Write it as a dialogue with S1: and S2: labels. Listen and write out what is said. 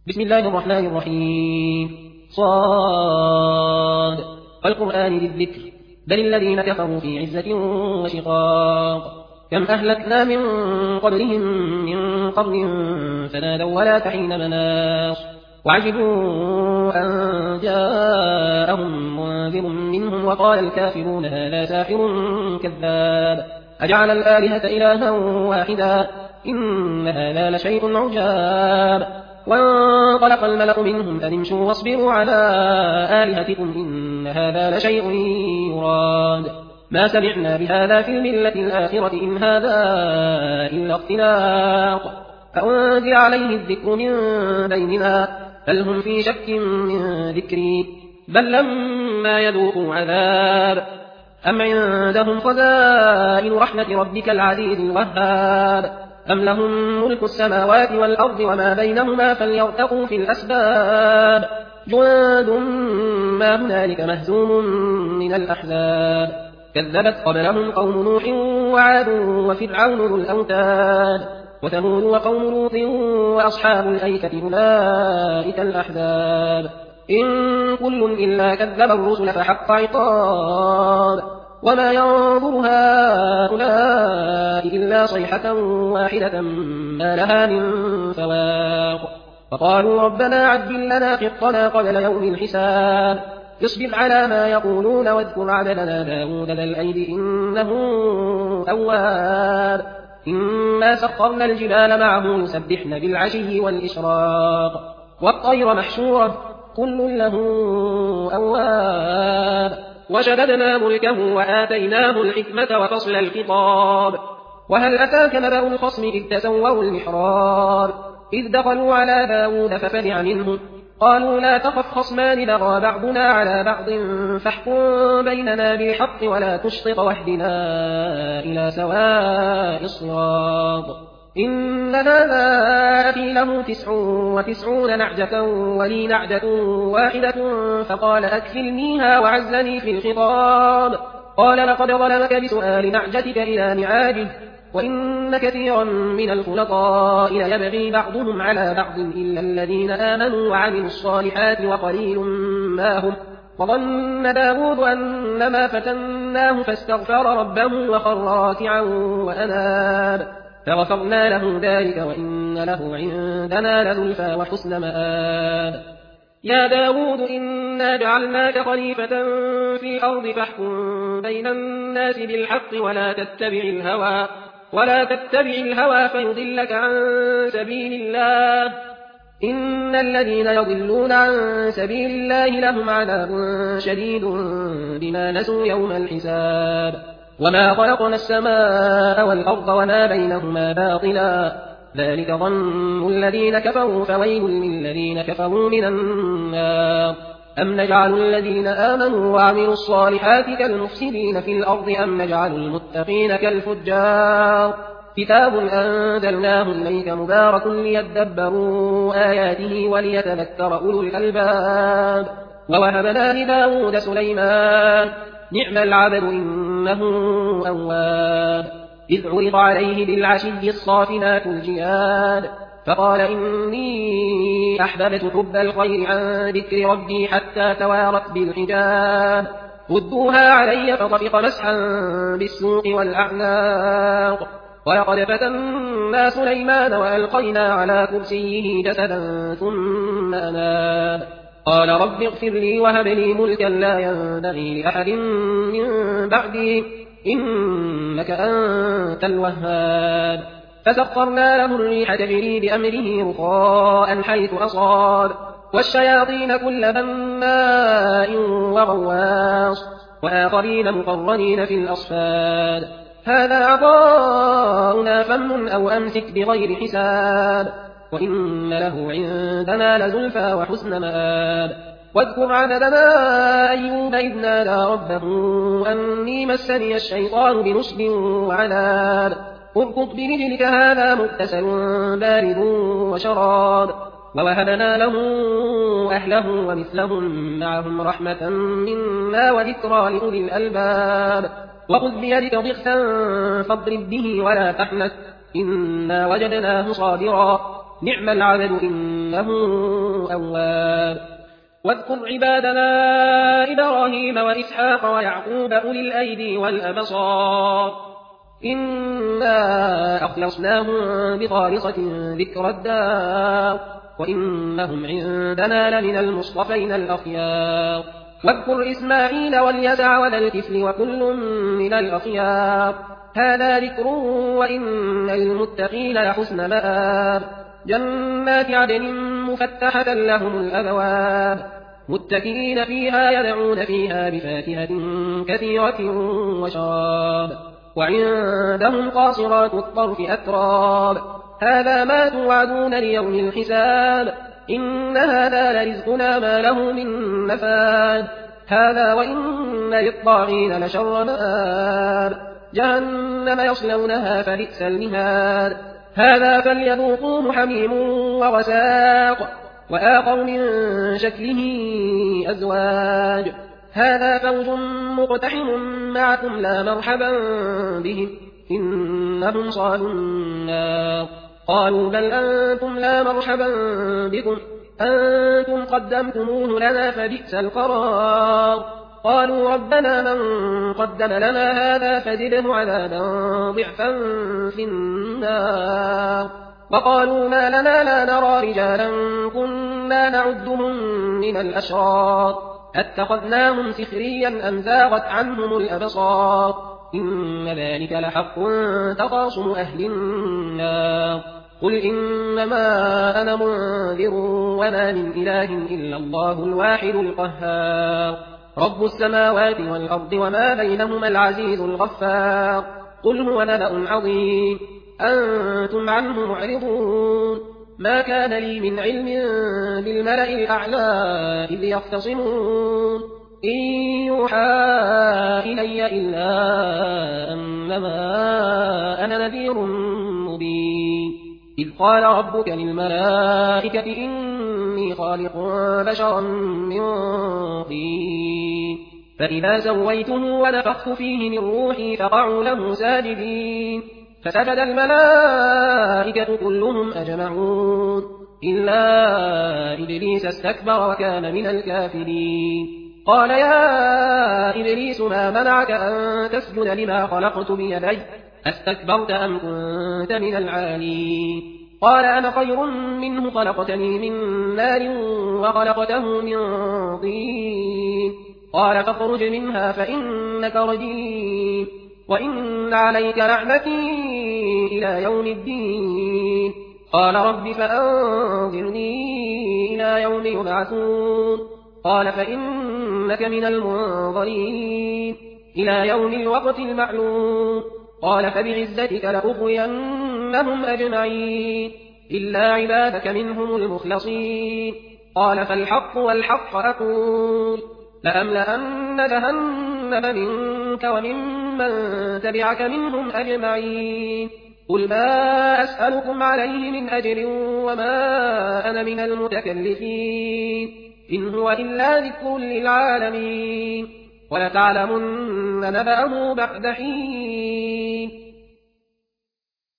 S1: بسم الله الرحمن الرحيم. صاد والقرآن ذي الذكر بل الذين كفروا في عزة وشقاق. كم أهلكنا من قبلهم من قرن فنادوا ولا تحين مناص وعجبوا أن جاءهم منذر منهم وقال الكافرون هذا ساحر كذاب أجعل الآلهة إلها واحدا إن هذا لشيء عجاب. وانطلق الملأ منهم أن امشوا واصبروا على آلهتكم إن هذا لشيء يراد ما سمعنا بهذا في الملة الآخرة إن هذا إلا اختلاق فأنزل عليه الذكر من بيننا بل هم في شك من ذكري بل لما يذوقوا عذاب أم عندهم خزائن رحمة ربك العزيز الوهاب أم لهم ملك السماوات والأرض وما بينهما فليرتقوا في الأسباب جند ما هنالك مهزوم من الأحزاب كذبت قبلهم قوم نوح وعاد وفرعون ذو الأوتاد وثمود وقوم لوط وأصحاب الأيكة أولئك الأحزاب إن كل إلا كذب الرسل فحق عقاب وما ينظر هؤلاء إلا صيحة واحدة ما لها من فواق فقالوا ربنا عجل لنا قطنا قبل يوم الحساب اصبر على ما يقولون واذكر عبدنا داود ذا الأيد إنه أواب إنا سخرنا الجبال معه يسبحن بالعشي والإشراق والطير محشورة كل له أواب وشددنا ملكه وآتيناه الحكمة وفصل الخطاب وهل أتاك نبأ الخصم إذ تسوروا المحراب إذ دخلوا على داود ففزع منهم قالوا لا تخف خصمان بغى بعضنا على بعض فاحكم بيننا بالحق ولا تشطط واهدنا إلى سواء الصراط إن هذا أخي له 99 نعجة ولي نعجة واحدة فقال أكفلنيها وعزني في الخطاب قال لقد ظلمك بسؤال نعجتك إلى نعاجه وإن كثيرا من الخلطاء يبغي بعضهم على بعض إلا الذين آمنوا وعملوا الصالحات وقليل ما هم وظن داود أنما فتناه فاستغفر ربه وخر راكعا وأناب فغفرنا له ذلك وإن له عندنا لزلفى وحسن مآب يا داود إنا جعلناك خليفة في الأرض فاحكم بين الناس بالحق ولا تتبع الهوى فيضلك عن سبيل الله إن الذين يضلون عن سبيل الله لهم عذاب شديد بما نسوا يوم الحساب وما خلقنا السماء والأرض وما بينهما باطلا ذلك ظن الذين كفروا فويل للذين كفروا من النار أم نجعل الذين آمنوا وعملوا الصالحات كالمفسدين في الأرض أم نجعل المتقين كالفجار كتاب أنزلناه إليك مبارك ليدبروا آياته وليتذكر أولو الألباب ووهبنا لداود سليمان نعم العبد إنه أواب إذ عرض عليه بالعشي الصافنات الجياد فقال إني أحببت حب الخير عن ذكر ربي حتى توارت بالحجاب ردوها علي فطفق مسحا بالسوق والأعناق ولقد فتنا سليمان وألقينا على كرسيه جسدا ثم أناب قال رب اغفر لي وهب لي ملكا لا ينبغي لأحد من بعدي إنك أنت الوهاب فسخرنا له الريح تجري بأمره رخاء حيث أصاب والشياطين كل بناء وغواص وآخرين مقرنين في الأصفاد هذا عطاؤنا فمن أو أمسك بغير حساب وإن له عندنا لزلفى وحسن مآب واذكر عبدنا أيوب إذ نادى ربه أني مسني الشيطان بنصب وعذاب اركض برجلك هذا مغتسل بارد وشراب ووهبنا له أهله ومثلهم معهم رحمة منا وذكرى لأولي الألباب وخذ بيدك ضغثا فاضرب به ولا تحنث إنا وجدناه صابرا نعم العبد إنه أواب. واذكر عبادنا إبراهيم وإسحاق ويعقوب أولي الأيدي والأبصار إنا أخلصناهم بخالصة ذكر الدار وإنهم عندنا لمن المصطفين الأخيار. واذكر إسماعيل واليسع وذا الكفل وكل من الأخيار هذا ذكر وإن للمتقين لحسن مآب. جنات عدن مفتحة لهم الأبواب متكئين فيها يدعون فيها بفاكهة كثيرة وشراب وعندهم قاصرات الطرف أتراب هذا ما توعدون ليوم الحساب إن هذا لرزقنا ما له من نفاد هذا وإن للطاغين لشر مآب جهنم يصلونها فبئس المهاد هذا فليذوقوه حميم وغساق وآخر من شكله أزواج هذا فوج مقتحم معكم لا مرحبا بهم إنهم صالوا النار قالوا بل أنتم لا مرحبا بكم أنتم قدمتموه لنا فبئس القرار قالوا ربنا من قدم لنا هذا فزده عذابا ضعفا في النار وقالوا ما لنا لا نرى رجالا كنا نعدهم من الأشرار أتخذناهم سخريا أم زاغت عنهم الأبصار إن ذلك لحق تخاصم أهل النار قل إنما أنا منذر وما من إله إلا الله الواحد القهار رب السماوات والأرض وما بينهما العزيز الغفار قل هو نبأ عظيم أنتم عنه معرضون ما كان لي من علم بالملأ الأعلى إذ يختصمون إن يوحى إلي إلا أنما أنا نذير مبين إذ قال ربك للملائكة إني خالق بشرا من طين فإذا سويته ونفخت فيه من روحي فقعوا له ساجدين فسجد الملائكة كلهم أجمعون إلا إبليس استكبر وكان من الكافرين قال يا إبليس ما منعك أن تسجد لما خلقت بيدي أستكبرت أم كنت من العالين قال أنا خير منه خلقتني من نار وخلقته من طين قال فاخرج منها فإنك رجيم وإن عليك لعنتي إلى يوم الدين قال رب فأنظرني إلى يوم يبعثون قال فإنك من المنظرين إلى يوم الوقت المعلوم قال فبعزتك لأغوينهم أجمعين إلا عبادك منهم المخلصين قال فالحق والحق أقول لأملأن جهنم منك وممن تبعك منهم أجمعين قل ما أسألكم عليه من أجر وما أنا من المتكلفين إن هو إلا ذكر للعالمين ولتعلمن نبأه بعد حين